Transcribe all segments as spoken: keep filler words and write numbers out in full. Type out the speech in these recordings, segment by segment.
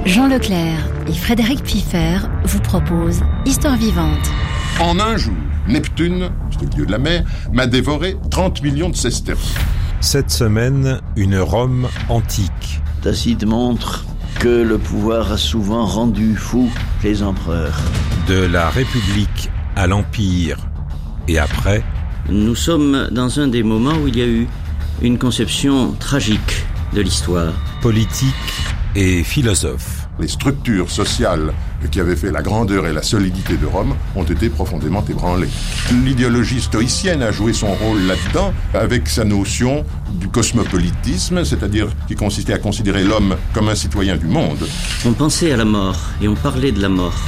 Jean Leclerc et Frédéric Piffer vous proposent Histoire vivante. En un jour, Neptune, c'est le dieu de la mer, m'a dévoré trente millions de sesterces. Cette semaine, une Rome antique. Tacite montre que le pouvoir a souvent rendu fous les empereurs. De la République à l'Empire et après. Nous sommes dans un des moments où il y a eu une conception tragique de l'histoire. Politique et philosophe. Les structures sociales qui avaient fait la grandeur et la solidité de Rome ont été profondément ébranlées. L'idéologie stoïcienne a joué son rôle là-dedans avec sa notion du cosmopolitisme, c'est-à-dire qui consistait à considérer l'homme comme un citoyen du monde. On pensait à la mort et on parlait de la mort.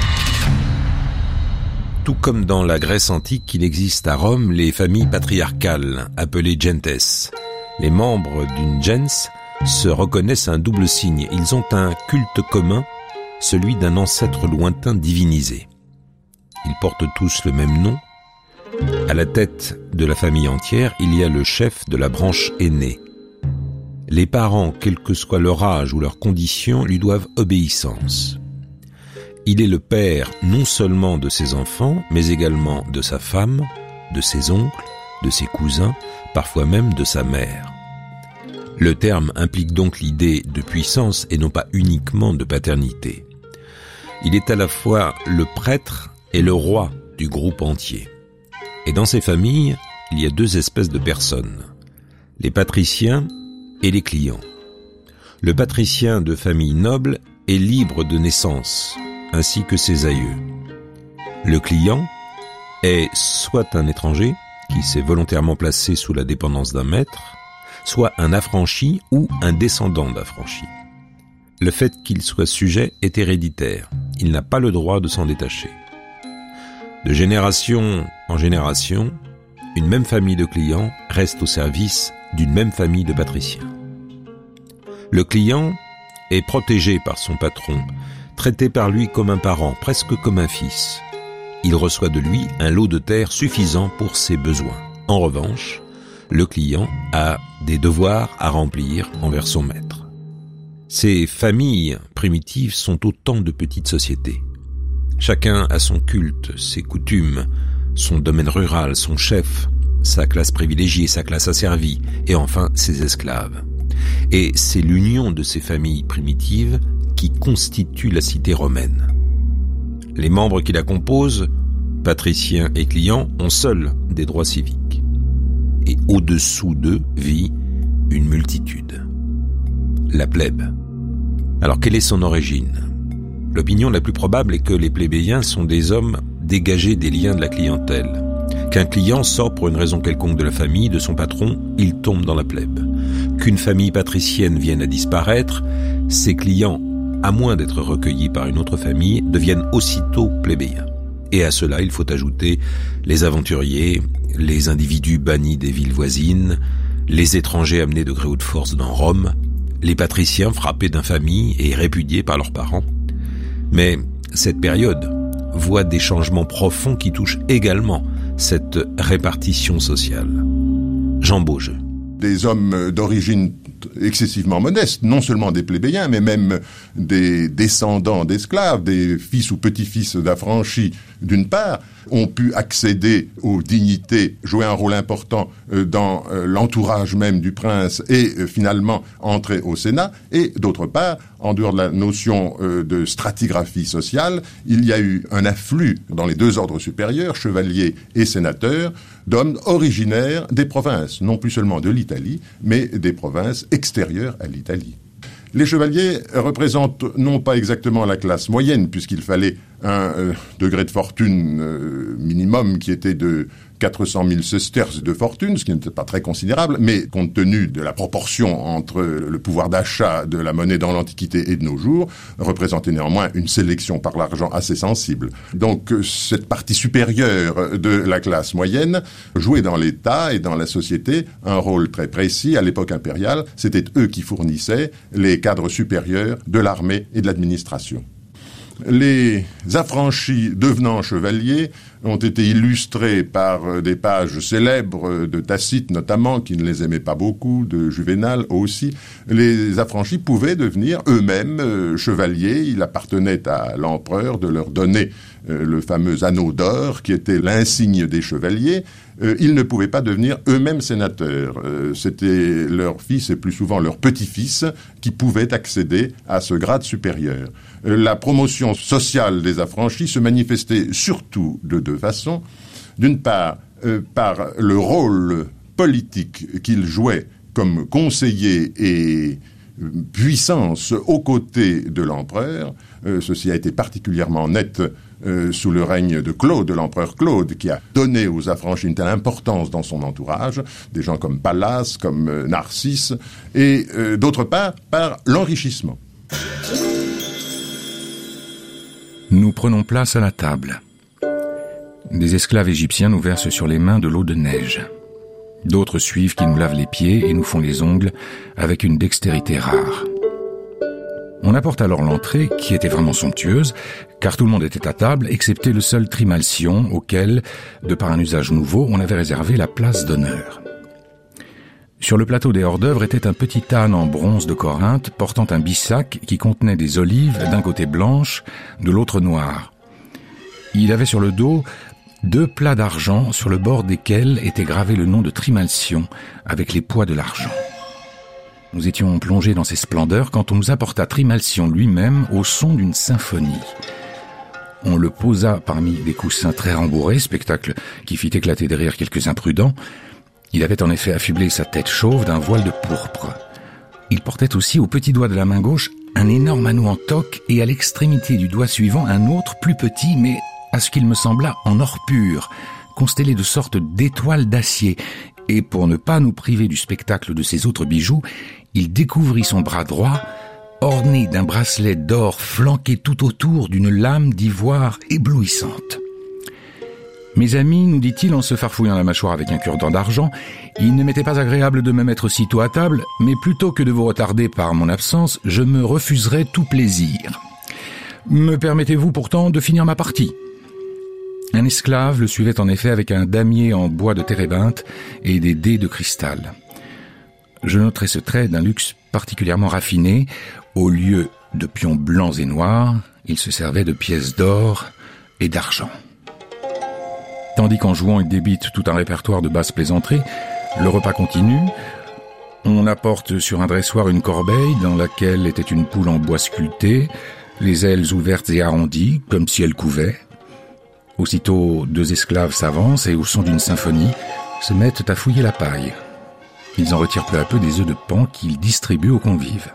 Tout comme dans la Grèce antique, il existe à Rome les familles patriarcales, appelées gentes. Les membres d'une gens se reconnaissent un double signe. Ils ont un culte commun, celui d'un ancêtre lointain divinisé. Ils portent tous le même nom. À la tête de la famille entière, il y a le chef de la branche aînée. Les parents, quel que soit leur âge ou leur condition, lui doivent obéissance. Il est le père non seulement de ses enfants, mais également de sa femme, de ses oncles, de ses cousins, parfois même de sa mère. Le terme implique donc l'idée de puissance et non pas uniquement de paternité. Il est à la fois le prêtre et le roi du groupe entier. Et dans ces familles, il y a deux espèces de personnes, les patriciens et les clients. Le patricien de famille noble est libre de naissance, ainsi que ses aïeux. Le client est soit un étranger qui s'est volontairement placé sous la dépendance d'un maître, soit un affranchi ou un descendant d'affranchi. Le fait qu'il soit sujet est héréditaire. Il n'a pas le droit de s'en détacher. De génération en génération, une même famille de clients reste au service d'une même famille de patriciens. Le client est protégé par son patron, traité par lui comme un parent, presque comme un fils. Il reçoit de lui un lot de terre suffisant pour ses besoins. En revanche, le client a des devoirs à remplir envers son maître. Ces familles primitives sont autant de petites sociétés. Chacun a son culte, ses coutumes, son domaine rural, son chef, sa classe privilégiée, sa classe asservie, et enfin ses esclaves. Et c'est l'union de ces familles primitives qui constitue la cité romaine. Les membres qui la composent, patriciens et clients, ont seuls des droits civiques. Et au-dessous d'eux vit une multitude. La plèbe. Alors quelle est son origine ? L'opinion la plus probable est que les plébéiens sont des hommes dégagés des liens de la clientèle. Qu'un client sort pour une raison quelconque de la famille, de son patron, il tombe dans la plèbe. Qu'une famille patricienne vienne à disparaître, ses clients, à moins d'être recueillis par une autre famille, deviennent aussitôt plébéiens. Et à cela, il faut ajouter les aventuriers, les individus bannis des villes voisines, les étrangers amenés de gré ou de force dans Rome, les patriciens frappés d'infamie et répudiés par leurs parents. Mais cette période voit des changements profonds qui touchent également cette répartition sociale. Jean Beaujeu. Des hommes d'origine excessivement modestes, non seulement des plébéiens, mais même des descendants d'esclaves, des fils ou petits-fils d'affranchis, d'une part, ont pu accéder aux dignités, jouer un rôle important dans l'entourage même du prince et finalement entrer au Sénat, et d'autre part, en dehors de la notion de stratigraphie sociale, il y a eu un afflux dans les deux ordres supérieurs, chevaliers et sénateurs, d'hommes originaires des provinces, non plus seulement de l'Italie, mais des provinces extérieures à l'Italie. Les chevaliers représentent non pas exactement la classe moyenne, puisqu'il fallait un euh, degré de fortune euh, minimum qui était de quatre cent mille sesterces de fortune, ce qui n'était pas très considérable, mais compte tenu de la proportion entre le pouvoir d'achat de la monnaie dans l'Antiquité et de nos jours, représentait néanmoins une sélection par l'argent assez sensible. Donc cette partie supérieure de la classe moyenne jouait dans l'État et dans la société un rôle très précis. À l'époque impériale, c'était eux qui fournissaient les cadres supérieurs de l'armée et de l'administration. Les affranchis devenant chevaliers ont été illustrés par des pages célèbres de Tacite notamment, qui ne les aimait pas beaucoup, de Juvénal aussi. Les affranchis pouvaient devenir eux-mêmes euh, chevaliers. Il appartenait à l'empereur de leur donner euh, le fameux anneau d'or qui était l'insigne des chevaliers. Euh, ils ne pouvaient pas devenir eux-mêmes sénateurs. Euh, c'était leur fils et plus souvent leur petit-fils qui pouvaient accéder à ce grade supérieur. Euh, la promotion sociale des affranchis se manifestait surtout de deux façons. D'une part, euh, par le rôle politique qu'ils jouaient comme conseillers et euh, puissance aux côtés de l'empereur. Euh, ceci a été particulièrement net Euh, sous le règne de Claude, de l'empereur Claude, qui a donné aux affranchis une telle importance dans son entourage, des gens comme Pallas, comme euh, Narcisse, et euh, d'autre part, par l'enrichissement. Nous prenons place à la table. Des esclaves égyptiens nous versent sur les mains de l'eau de neige. D'autres suivent qui nous lavent les pieds et nous font les ongles avec une dextérité rare. On apporte alors l'entrée, qui était vraiment somptueuse, car tout le monde était à table, excepté le seul Trimalcion, auquel, de par un usage nouveau, on avait réservé la place d'honneur. Sur le plateau des hors-d'œuvre était un petit âne en bronze de Corinthe, portant un bissac qui contenait des olives, d'un côté blanches, de l'autre noires. Il avait sur le dos deux plats d'argent, sur le bord desquels était gravé le nom de Trimalcion, avec les poids de l'argent. Nous étions plongés dans ces splendeurs quand on nous apporta Trimalcion lui-même au son d'une symphonie. On le posa parmi des coussins très rembourrés, spectacle qui fit éclater de rire quelques imprudents. Il avait en effet affublé sa tête chauve d'un voile de pourpre. Il portait aussi au petit doigt de la main gauche un énorme anneau en toque et à l'extrémité du doigt suivant un autre plus petit, mais à ce qu'il me sembla en or pur, constellé de sortes d'étoiles d'acier. Et pour ne pas nous priver du spectacle de ces autres bijoux, il découvrit son bras droit, orné d'un bracelet d'or flanqué tout autour d'une lame d'ivoire éblouissante. Mes amis, nous dit-il en se farfouillant la mâchoire avec un cure-dent d'argent, il ne m'était pas agréable de me mettre sitôt à table, mais plutôt que de vous retarder par mon absence, je me refuserais tout plaisir. Me permettez-vous pourtant de finir ma partie ? Un esclave le suivait en effet avec un damier en bois de térébinthe et des dés de cristal. Je noterai ce trait d'un luxe particulièrement raffiné. Au lieu de pions blancs et noirs, il se servait de pièces d'or et d'argent. Tandis qu'en jouant il débite tout un répertoire de basses plaisanteries, le repas continue. On apporte sur un dressoir une corbeille dans laquelle était une poule en bois sculpté, les ailes ouvertes et arrondies, comme si elle couvait. Aussitôt, deux esclaves s'avancent et, au son d'une symphonie, se mettent à fouiller la paille. Ils en retirent peu à peu des œufs de paon qu'ils distribuent aux convives.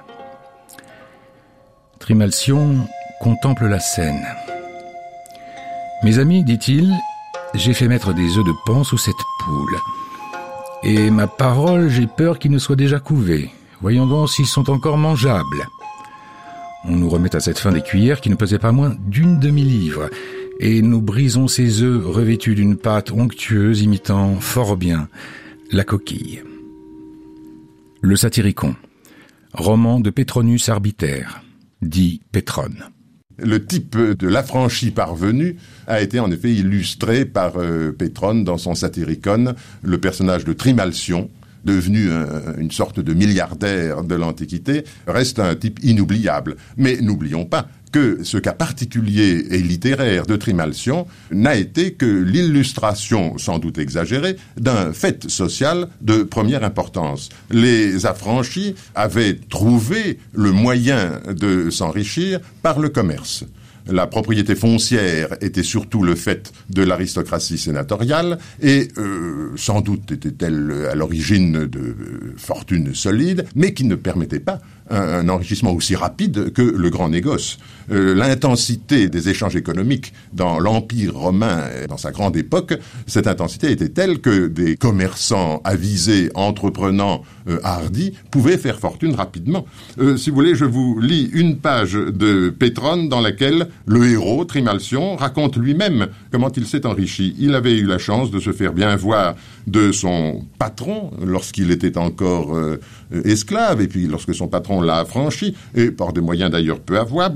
Trimalcion contemple la scène. « Mes amis, dit-il, j'ai fait mettre des œufs de paon sous cette poule. Et ma parole, j'ai peur qu'ils ne soient déjà couvés. Voyons donc s'ils sont encore mangeables. » On nous remet à cette fin des cuillères qui ne pesaient pas moins d'une demi-livre, et nous brisons ces œufs revêtus d'une pâte onctueuse imitant fort bien la coquille. Le Satyricon, roman de Petronius Arbiter, dit Pétrone. Le type de l'affranchi parvenu a été en effet illustré par euh, Pétrone dans son Satyricon, le personnage de Trimalcion, devenu un, une sorte de milliardaire de l'Antiquité, reste un type inoubliable. Mais n'oublions pas que ce cas particulier et littéraire de Trimalcion n'a été que l'illustration, sans doute exagérée, d'un fait social de première importance. Les affranchis avaient trouvé le moyen de s'enrichir par le commerce. La propriété foncière était surtout le fait de l'aristocratie sénatoriale et euh, sans doute était-elle à l'origine de euh, fortunes solides, mais qui ne permettait pas un, un enrichissement aussi rapide que le grand négoce. Euh, l'intensité des échanges économiques dans l'Empire romain, dans sa grande époque, cette intensité était telle que des commerçants avisés, entreprenants, euh, hardis, pouvaient faire fortune rapidement. Euh, si vous voulez, je vous lis une page de Pétrone dans laquelle le héros, Trimalcion, raconte lui-même comment il s'est enrichi. Il avait eu la chance de se faire bien voir de son patron lorsqu'il était encore euh, esclave, et puis lorsque son patron l'a affranchi, et par des moyens d'ailleurs peu avouables.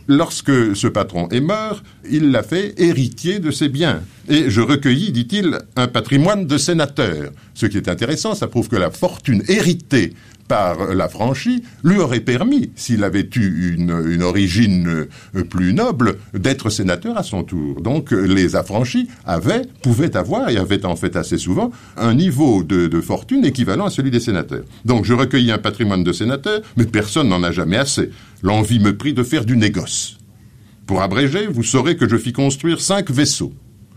lorsque ce patron est mort, il l'a fait héritier de ses biens. Et je recueillis, dit-il, un patrimoine de sénateur. Ce qui est intéressant, ça prouve que la fortune héritée par l'affranchi lui aurait permis, s'il avait eu une, une origine plus noble, d'être sénateur à son tour. Donc les affranchis avaient, pouvaient avoir, et avaient en fait assez souvent, un niveau de, de fortune équivalent à celui des sénateurs. Donc je recueillis un patrimoine de sénateur, mais personne n'en a jamais assez. L'envie me prit de faire du négoce. Pour abréger, vous saurez que je fis construire cinq vaisseaux.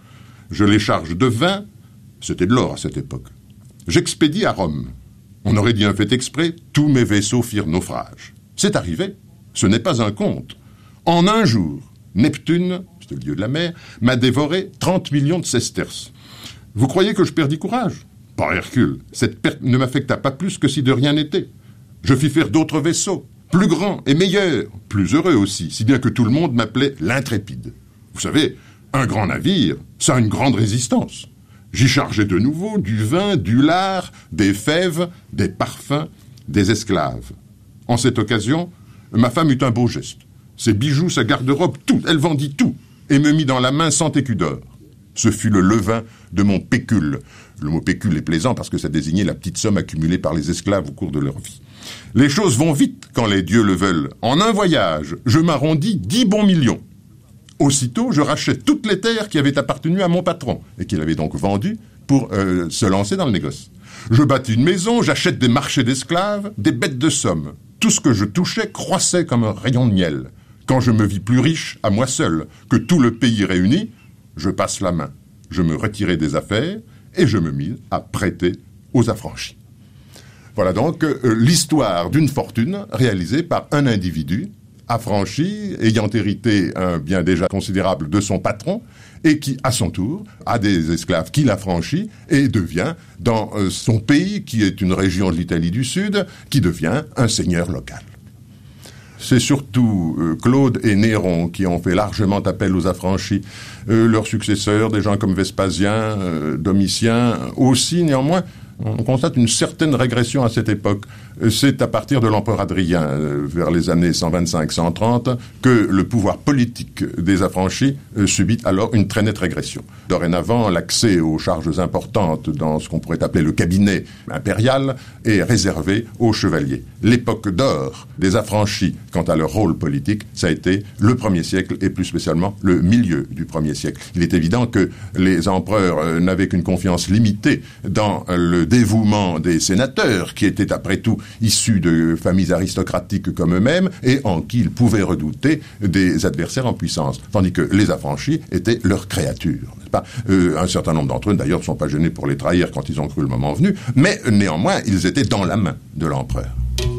Je les charge de vin, c'était de l'or à cette époque. J'expédie à Rome. On aurait dit un fait exprès, tous mes vaisseaux firent naufrage. C'est arrivé, ce n'est pas un conte. En un jour, Neptune, c'est le dieu de la mer, m'a dévoré trente millions de sesterces. Vous croyez que je perdis courage? Pas Hercule, cette perte ne m'affecta pas plus que si de rien n'était. Je fis faire d'autres vaisseaux, plus grands et meilleurs, plus heureux aussi, si bien que tout le monde m'appelait l'intrépide. Vous savez, un grand navire, ça a une grande résistance. J'y chargeais de nouveau du vin, du lard, des fèves, des parfums, des esclaves. En cette occasion, ma femme eut un beau geste. Ses bijoux, sa garde-robe, tout, elle vendit tout, et me mit dans la main cent écus d'or. Ce fut le levain de mon pécule. Le mot pécule est plaisant parce que ça désignait la petite somme accumulée par les esclaves au cours de leur vie. Les choses vont vite quand les dieux le veulent. En un voyage, je m'arrondis dix bons millions. Aussitôt, je rachète toutes les terres qui avaient appartenu à mon patron, et qu'il avait donc vendues pour euh, se lancer dans le négoce. Je bâtis une maison, j'achète des marchés d'esclaves, des bêtes de somme. Tout ce que je touchais croissait comme un rayon de miel. Quand je me vis plus riche, à moi seul, que tout le pays réuni, je passe la main. Je me retirai des affaires, et je me mis à prêter aux affranchis. Voilà donc euh, l'histoire d'une fortune réalisée par un individu affranchi, ayant hérité un bien déjà considérable de son patron, et qui, à son tour, a des esclaves qu'il affranchit et devient, dans euh, son pays, qui est une région de l'Italie du Sud, qui devient un seigneur local. C'est surtout euh, Claude et Néron qui ont fait largement appel aux affranchis. Euh, leurs successeurs, des gens comme Vespasien, euh, Domitien, aussi néanmoins, on constate une certaine régression à cette époque. C'est à partir de l'empereur Adrien, euh, vers les années cent vingt-cinq cent trente, que le pouvoir politique des affranchis euh, subit alors une très nette régression. Dorénavant, l'accès aux charges importantes dans ce qu'on pourrait appeler le cabinet impérial est réservé aux chevaliers. L'époque d'or des affranchis quant à leur rôle politique, ça a été le premier siècle et plus spécialement le milieu du premier siècle. Il est évident que les empereurs euh, n'avaient qu'une confiance limitée dans euh, le dévouement des sénateurs, qui étaient après tout issus de familles aristocratiques comme eux-mêmes, et en qui ils pouvaient redouter des adversaires en puissance. Tandis que les affranchis étaient leurs créatures, n'est-ce pas ? Euh, un certain nombre d'entre eux, d'ailleurs, ne sont pas gênés pour les trahir quand ils ont cru le moment venu, mais néanmoins, ils étaient dans la main de l'empereur.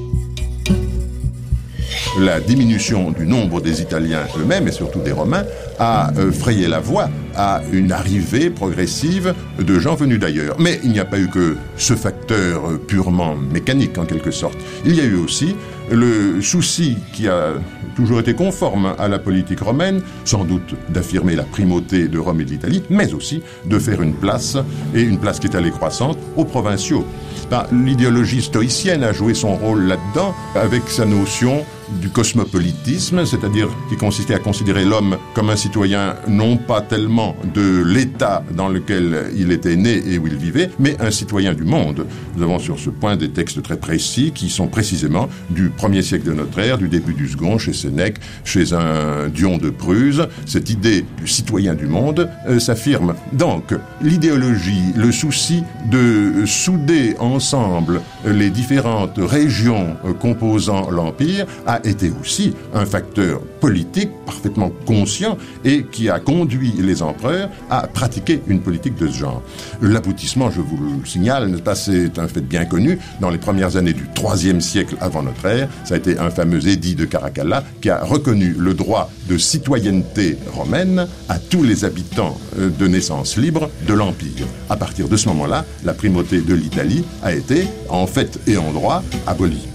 La diminution du nombre des Italiens eux-mêmes, et surtout des Romains, a euh, frayé la voie à une arrivée progressive de gens venus d'ailleurs. Mais il n'y a pas eu que ce facteur euh, purement mécanique, en quelque sorte. Il y a eu aussi le souci qui a toujours été conforme à la politique romaine, sans doute d'affirmer la primauté de Rome et de l'Italie, mais aussi de faire une place, et une place qui est allée croissante, aux provinciaux. Ben, l'idéologie stoïcienne a joué son rôle là-dedans, avec sa notion du cosmopolitisme, c'est-à-dire qui consistait à considérer l'homme comme un citoyen non pas tellement de l'État dans lequel il était né et où il vivait, mais un citoyen du monde. Nous avons sur ce point des textes très précis qui sont précisément du premier siècle de notre ère, du début du second, chez Sénèque, chez un Dion de Prusse. Cette idée du citoyen du monde euh, s'affirme. Donc, l'idéologie, le souci de souder ensemble les différentes régions euh, composant l'Empire a été aussi un facteur politique parfaitement conscient et qui a conduit les empereurs à pratiquer une politique de ce genre. L'aboutissement, je vous le signale, n'est-ce pas, c'est un fait bien connu. Dans les premières années du troisième siècle avant notre ère, ça a été un fameux édit de Caracalla qui a reconnu le droit de citoyenneté romaine à tous les habitants de naissance libre de l'Empire. À partir de ce moment-là, la primauté de l'Italie a été, en fait et en droit, abolie.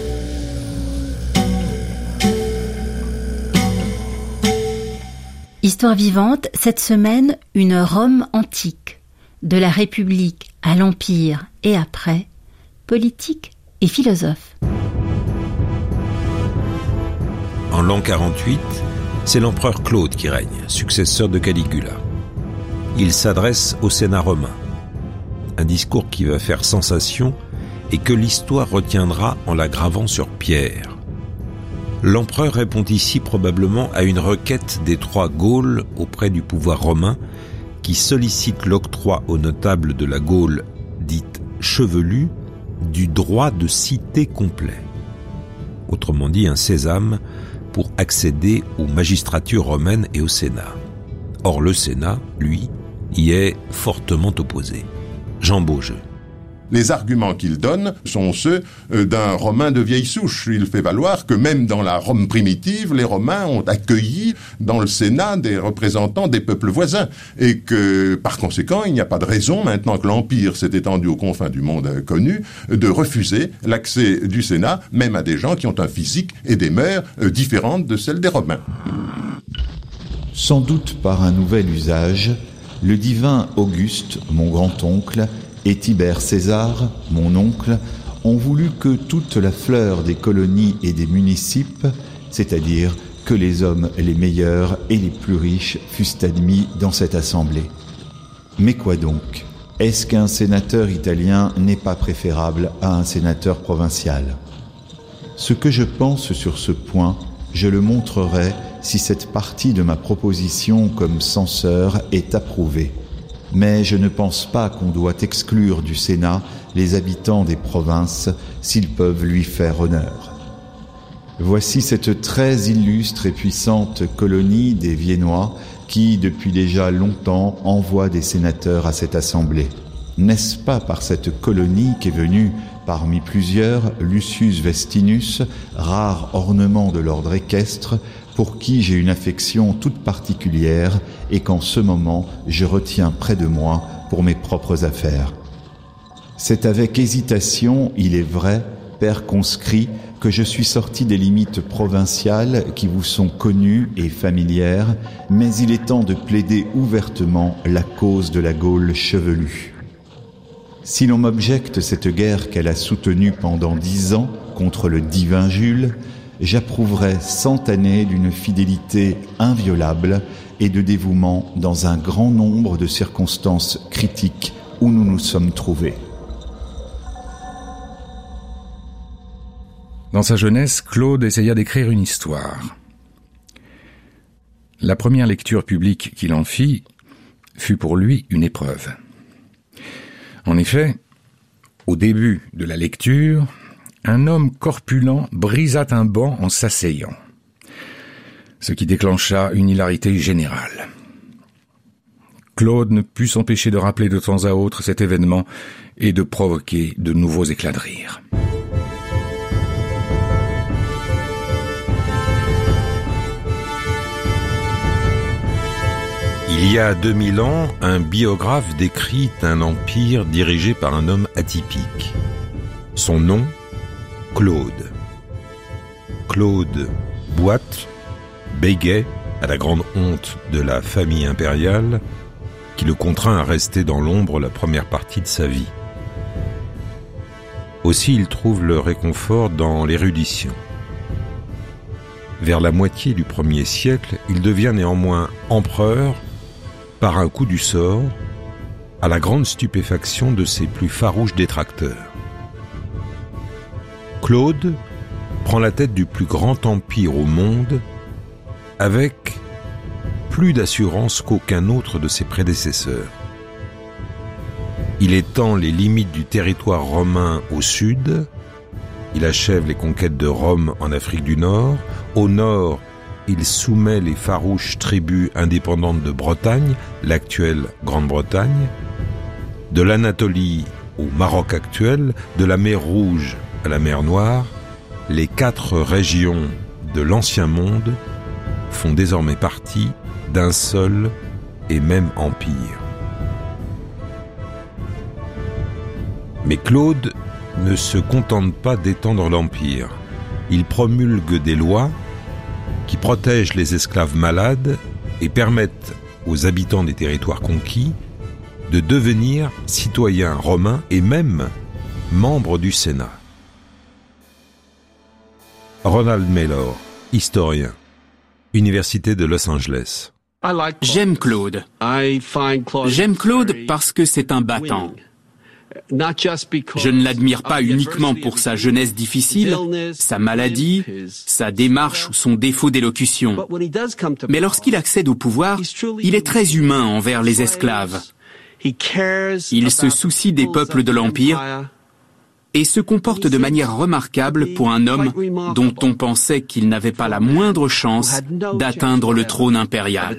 Histoire vivante, cette semaine, une Rome antique. De la République à l'Empire et après, politique et philosophe. En l'an quarante-huit, c'est l'empereur Claude qui règne, successeur de Caligula. Il s'adresse au Sénat romain. Un discours qui va faire sensation et que l'histoire retiendra en la gravant sur pierre. L'empereur répond ici probablement à une requête des trois Gaules auprès du pouvoir romain qui sollicite l'octroi aux notables de la Gaule dite chevelue du droit de cité complet. Autrement dit, un sésame pour accéder aux magistratures romaines et au Sénat. Or, le Sénat, lui, y est fortement opposé. Jean Beaujeu. Les arguments qu'il donne sont ceux d'un Romain de vieille souche. Il fait valoir que même dans la Rome primitive, les Romains ont accueilli dans le Sénat des représentants des peuples voisins et que, par conséquent, il n'y a pas de raison, maintenant que l'Empire s'est étendu aux confins du monde connu, de refuser l'accès du Sénat, même à des gens qui ont un physique et des mœurs différentes de celles des Romains. Sans doute par un nouvel usage, le divin Auguste, mon grand-oncle, et Tibère César, mon oncle, ont voulu que toute la fleur des colonies et des municipes, c'est-à-dire que les hommes les meilleurs et les plus riches fussent admis dans cette assemblée. Mais quoi donc ? Est-ce qu'un sénateur italien n'est pas préférable à un sénateur provincial ? Ce que je pense sur ce point, je le montrerai si cette partie de ma proposition comme censeur est approuvée. Mais je ne pense pas qu'on doit exclure du Sénat les habitants des provinces s'ils peuvent lui faire honneur. Voici cette très illustre et puissante colonie des Viennois qui, depuis déjà longtemps, envoie des sénateurs à cette assemblée. N'est-ce pas par cette colonie qu'est venu, parmi plusieurs, Lucius Vestinus, rare ornement de l'ordre équestre, pour qui j'ai une affection toute particulière et qu'en ce moment je retiens près de moi pour mes propres affaires. C'est avec hésitation, il est vrai, père conscrit, que je suis sorti des limites provinciales qui vous sont connues et familières, mais il est temps de plaider ouvertement la cause de la Gaule chevelue. Si l'on m'objecte cette guerre qu'elle a soutenue pendant dix ans contre le divin Jules, j'approuverai cent années d'une fidélité inviolable et de dévouement dans un grand nombre de circonstances critiques où nous nous sommes trouvés. Dans sa jeunesse, Claude essaya d'écrire une histoire. La première lecture publique qu'il en fit fut pour lui une épreuve. En effet, au début de la lecture, un homme corpulent brisa un banc en s'asseyant, ce qui déclencha une hilarité générale. Claude ne put s'empêcher de rappeler de temps à autre cet événement et de provoquer de nouveaux éclats de rire. Il y a deux mille ans, un biographe décrit un empire dirigé par un homme atypique. Son nom, Claude. Claude boite, bégait, à la grande honte de la famille impériale, qui le contraint à rester dans l'ombre la première partie de sa vie. Aussi, il trouve le réconfort dans l'érudition. Vers la moitié du premier siècle, il devient néanmoins empereur par un coup du sort, à la grande stupéfaction de ses plus farouches détracteurs. Claude prend la tête du plus grand empire au monde avec plus d'assurance qu'aucun autre de ses prédécesseurs. Il étend les limites du territoire romain au sud, il achève les conquêtes de Rome en Afrique du Nord, au nord, il soumet les farouches tribus indépendantes de Bretagne, l'actuelle Grande-Bretagne, de l'Anatolie au Maroc actuel, de la mer Rouge à la mer Noire, les quatre régions de l'Ancien Monde font désormais partie d'un seul et même empire. Mais Claude ne se contente pas d'étendre l'empire. Il promulgue des lois qui protègent les esclaves malades et permettent aux habitants des territoires conquis de devenir citoyens romains et même membres du Sénat. Ronald Maylor, historien, Université de Los Angeles. J'aime Claude. J'aime Claude parce que c'est un battant. Je ne l'admire pas uniquement pour sa jeunesse difficile, sa maladie, sa démarche ou son défaut d'élocution. Mais lorsqu'il accède au pouvoir, il est très humain envers les esclaves. Il se soucie des peuples de l'Empire et se comporte de manière remarquable pour un homme dont on pensait qu'il n'avait pas la moindre chance d'atteindre le trône impérial.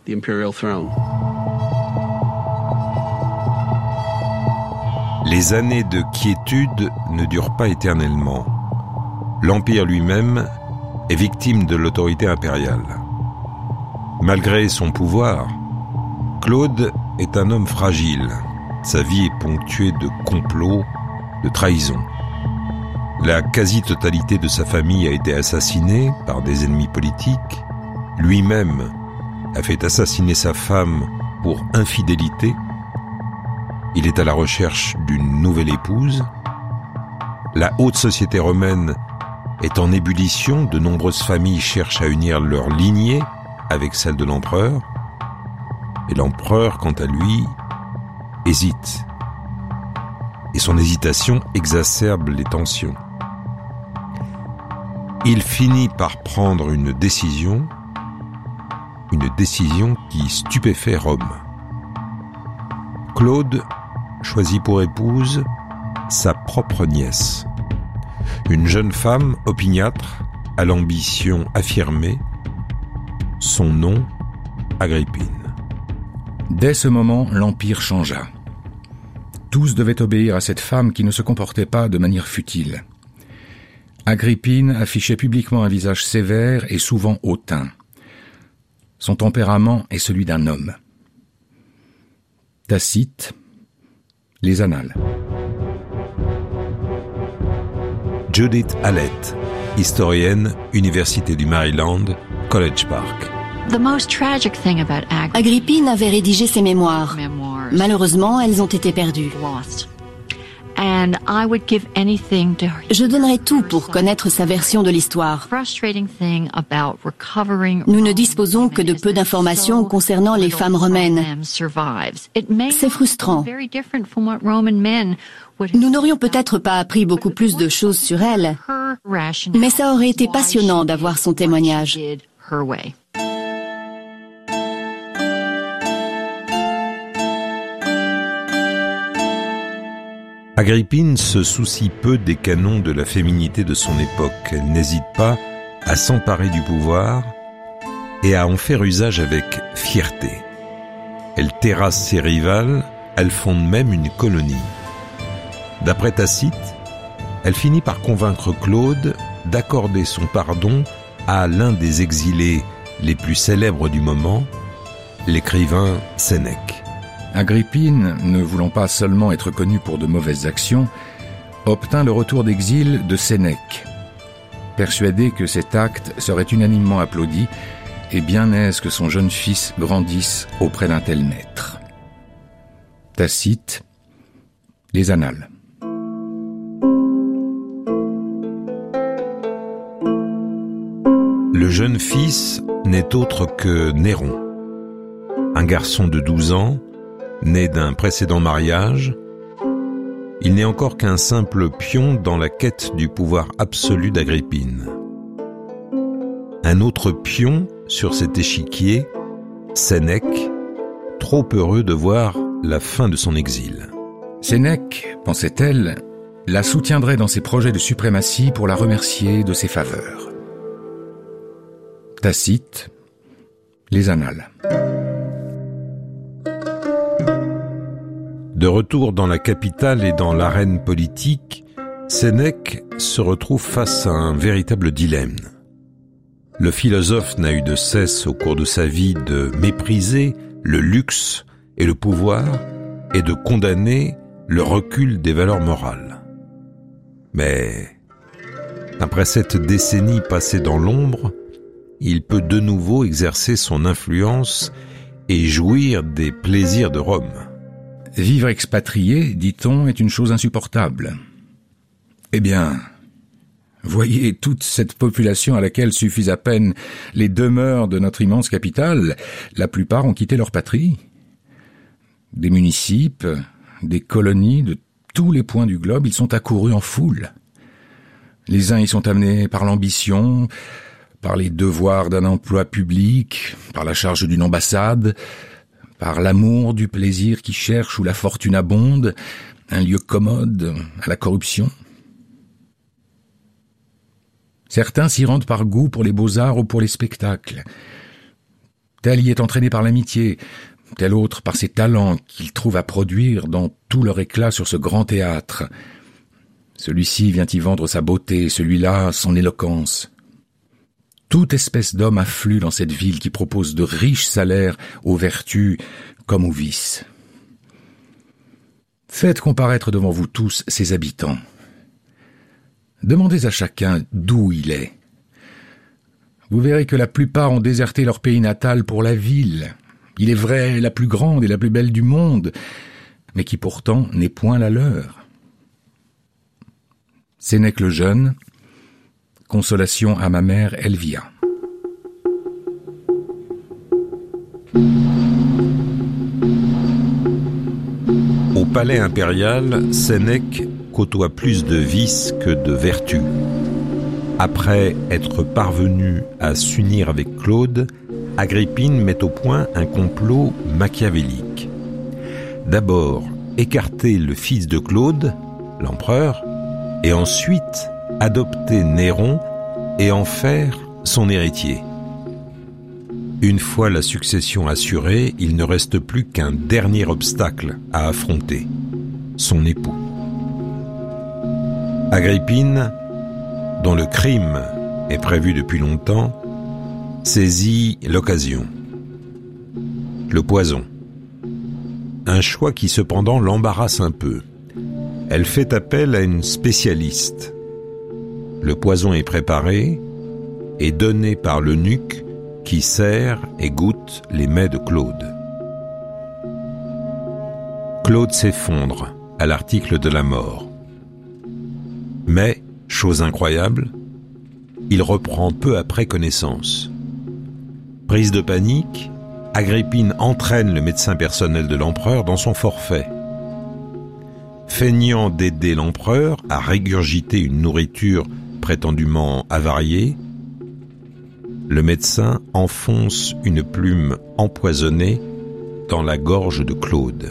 Les années de quiétude ne durent pas éternellement. L'Empire lui-même est victime de l'autorité impériale. Malgré son pouvoir, Claude est un homme fragile. Sa vie est ponctuée de complots, de trahisons. La quasi-totalité de sa famille a été assassinée par des ennemis politiques. Lui-même a fait assassiner sa femme pour infidélité. Il est à la recherche d'une nouvelle épouse. La haute société romaine est en ébullition. De nombreuses familles cherchent à unir leur lignée avec celle de l'empereur. Et l'empereur, quant à lui, hésite. Et son hésitation exacerbe les tensions. Il finit par prendre une décision, une décision qui stupéfait Rome. Claude choisit pour épouse sa propre nièce, une jeune femme opiniâtre, à l'ambition affirmée, son nom, Agrippine. Dès ce moment, l'Empire changea. Tous devaient obéir à cette femme qui ne se comportait pas de manière futile. Agrippine affichait publiquement un visage sévère et souvent hautain. Son tempérament est celui d'un homme. Tacite, les Annales. Judith Hallett, historienne, Université du Maryland, College Park. Agrippine avait rédigé ses mémoires. Malheureusement, elles ont été perdues. Je donnerais tout pour connaître sa version de l'histoire. Nous ne disposons que de peu d'informations concernant les femmes romaines. C'est frustrant. Nous n'aurions peut-être pas appris beaucoup plus de choses sur elle, mais ça aurait été passionnant d'avoir son témoignage. Agrippine se soucie peu des canons de la féminité de son époque. Elle n'hésite pas à s'emparer du pouvoir et à en faire usage avec fierté. Elle terrasse ses rivales, elle fonde même une colonie. D'après Tacite, elle finit par convaincre Claude d'accorder son pardon à l'un des exilés les plus célèbres du moment, l'écrivain Sénèque. Agrippine, ne voulant pas seulement être connue pour de mauvaises actions, obtint le retour d'exil de Sénèque. Persuadée que cet acte serait unanimement applaudi, et bien aise que son jeune fils grandisse auprès d'un tel maître. Tacite, les Annales. Le jeune fils n'est autre que Néron. Un garçon de douze ans, né d'un précédent mariage, il n'est encore qu'un simple pion dans la quête du pouvoir absolu d'Agrippine. Un autre pion sur cet échiquier, Sénèque, trop heureux de voir la fin de son exil. Sénèque, pensait-elle, la soutiendrait dans ses projets de suprématie pour la remercier de ses faveurs. Tacite, les Annales. De retour dans la capitale et dans l'arène politique, Sénèque se retrouve face à un véritable dilemme. Le philosophe n'a eu de cesse au cours de sa vie de mépriser le luxe et le pouvoir et de condamner le recul des valeurs morales. Mais, après cette décennie passée dans l'ombre, il peut de nouveau exercer son influence et jouir des plaisirs de Rome. Vivre expatrié, dit-on, est une chose insupportable. Eh bien, Voyez toute cette population à laquelle suffisent à peine les demeures de notre immense capitale. La plupart ont quitté leur patrie. Des municipes, des colonies de tous les points du globe, ils sont accourus en foule. Les uns y sont amenés par l'ambition, par les devoirs d'un emploi public, par la charge d'une ambassade, par l'amour du plaisir qui cherche où la fortune abonde, un lieu commode à la corruption. Certains s'y rendent par goût pour les beaux-arts ou pour les spectacles. Tel y est entraîné par l'amitié, tel autre par ses talents qu'il trouve à produire dans tout leur éclat sur ce grand théâtre. Celui-ci vient y vendre sa beauté, celui-là son éloquence. Toute espèce d'homme afflue dans cette ville qui propose de riches salaires aux vertus comme aux vices. Faites comparaître devant vous tous ses habitants. Demandez à chacun d'où il est. Vous verrez que la plupart ont déserté leur pays natal pour la ville. Il est vrai, la plus grande et la plus belle du monde, mais qui pourtant n'est point la leur. Sénèque le Jeune, consolation à ma mère Elvia. Au palais impérial, Sénèque côtoie plus de vices que de vertus. Après être parvenu à s'unir avec Claude, Agrippine met au point un complot machiavélique. D'abord, écarter le fils de Claude, l'empereur, et ensuite adopter Néron et en faire son héritier. Une fois la succession assurée, il ne reste plus qu'un dernier obstacle à affronter, son époux. Agrippine, dont le crime est prévu depuis longtemps, saisit l'occasion. Le poison. Un choix qui cependant l'embarrasse un peu. Elle fait appel à une spécialiste. Le poison est préparé et donné par l'eunuque qui sert et goûte les mets de Claude. Claude s'effondre à l'article de la mort. Mais, chose incroyable, il reprend peu après connaissance. Prise de panique, Agrippine entraîne le médecin personnel de l'empereur dans son forfait. Feignant d'aider l'empereur à régurgiter une nourriture prétendument avariée, le médecin enfonce une plume empoisonnée dans la gorge de Claude.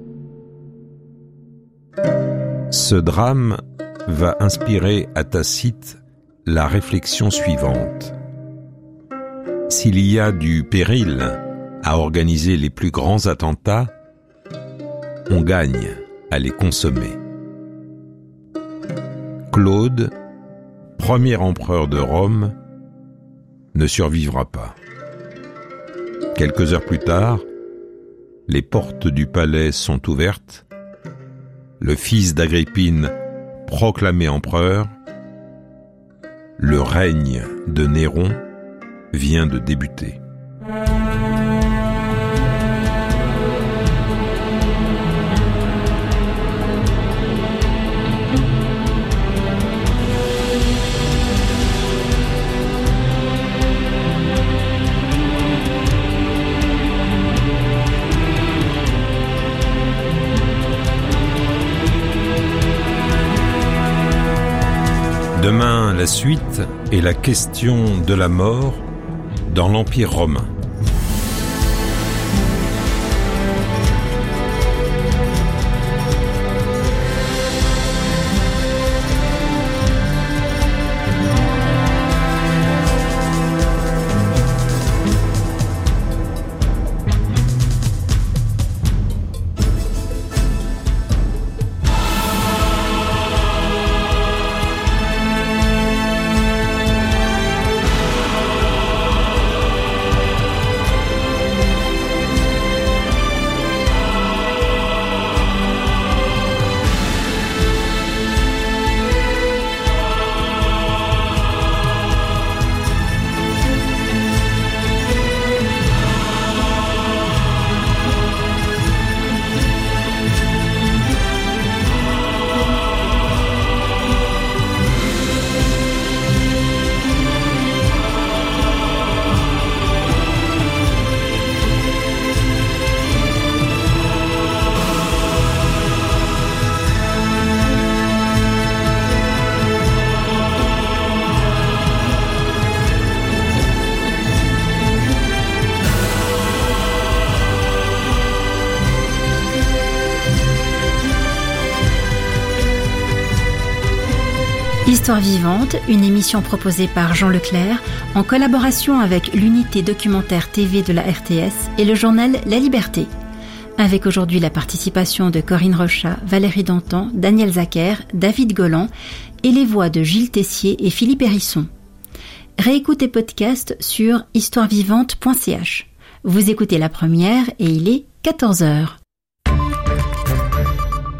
Ce drame va inspirer à Tacite la réflexion suivante. S'il y a du péril à organiser les plus grands attentats, on gagne à les consommer. Claude, premier empereur de Rome, ne survivra pas. Quelques heures plus tard, les portes du palais sont ouvertes, le fils d'Agrippine proclamé empereur, le règne de Néron vient de débuter. Demain, la suite est la question de la mort dans l'Empire romain. Histoire vivante, une émission proposée par Jean Leclerc en collaboration avec l'unité documentaire T V de la R T S et le journal La Liberté. Avec aujourd'hui la participation de Corinne Rochat, Valérie Dantan, Daniel Zacher, David Golan et les voix de Gilles Tessier et Philippe Hérisson. Réécoutez podcast sur histoire vivante point c h. Vous écoutez la première et il est quatorze heures.